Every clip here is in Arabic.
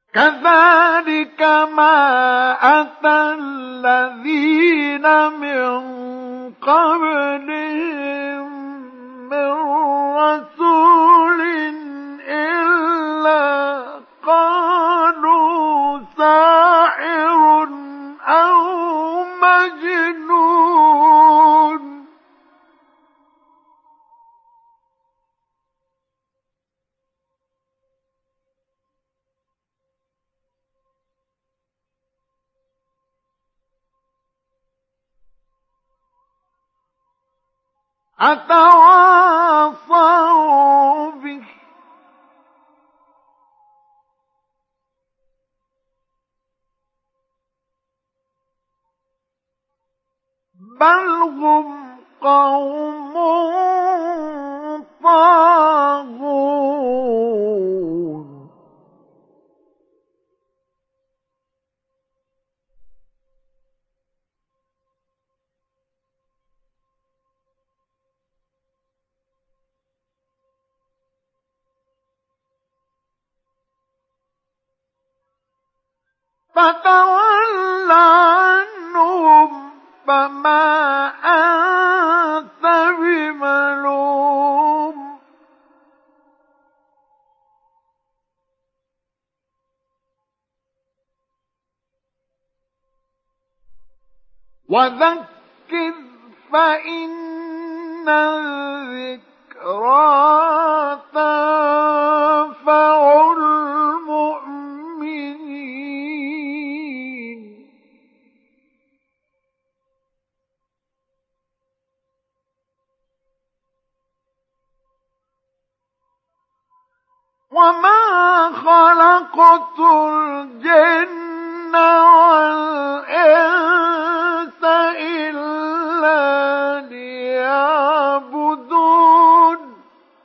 كذلك ما أتى الذين من قبلهم من رسول إلا قالوا ساحر أو مجنون أتواصوا به بل هم قوم طاغون فتول عنهم فما أنت بملوم وذكر فإن الذكرى تنفع المؤمنين وما خلقت الجن والإنس إلا ليعبدون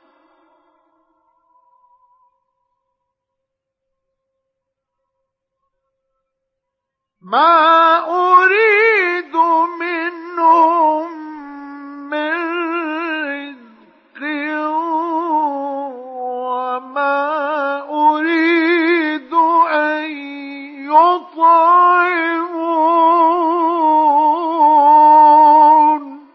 ما أريد منهم من رزق وما أريد أن يطعمون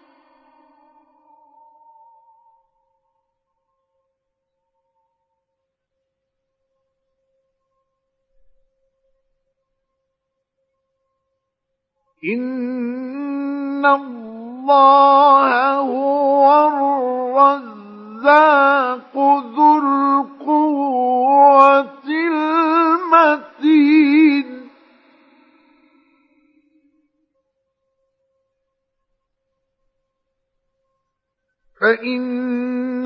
إن الله هو الرزاق ذو القوة المتين فإن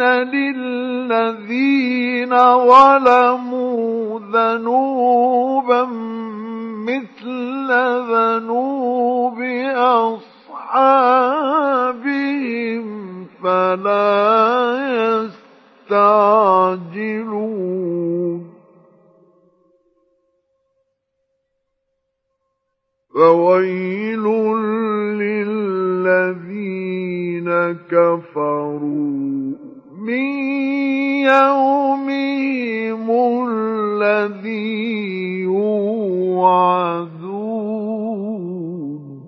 للذين ظلموا ذنوبا مثل ذنوب أصحابهم فلا يستعجلون فويل للذين كفروا من يومهم الذي يوعدون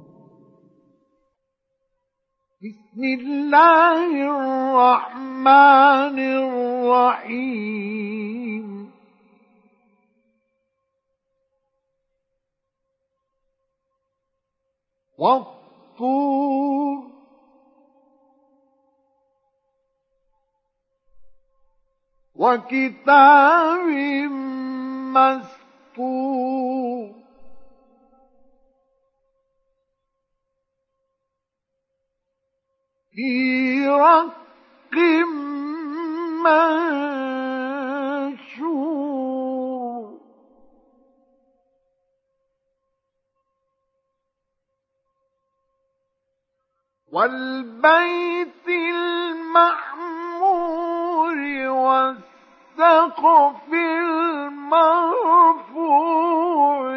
بسم الله الرحمن الرحيم والطور وكتاب مسطور في رق منشور والبيت المعمور والسقف المرفوع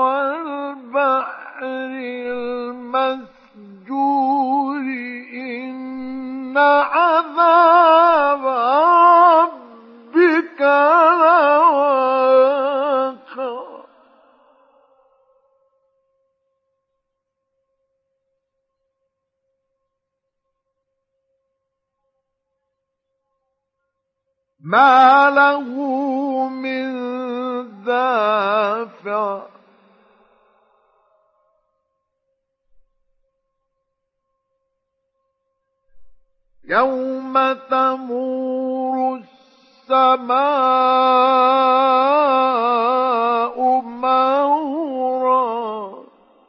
والبحر المسجور إن عذاب ربك لواقع ما له من دافع يوم تمور السماء مورا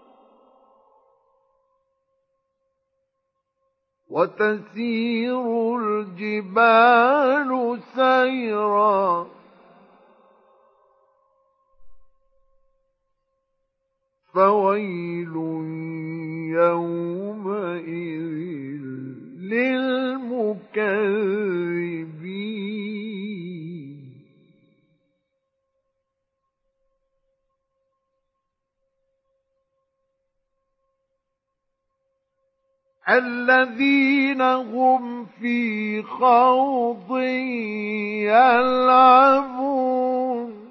وتسير الجبال سيرا فويل يومئذ للمكذبين الذين هم في خوض يلعبون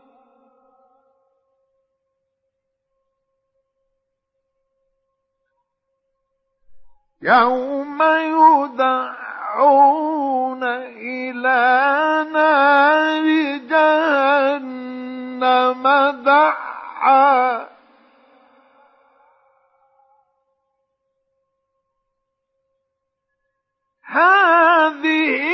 يوم يدعون إلى نار جهنم دعا هذه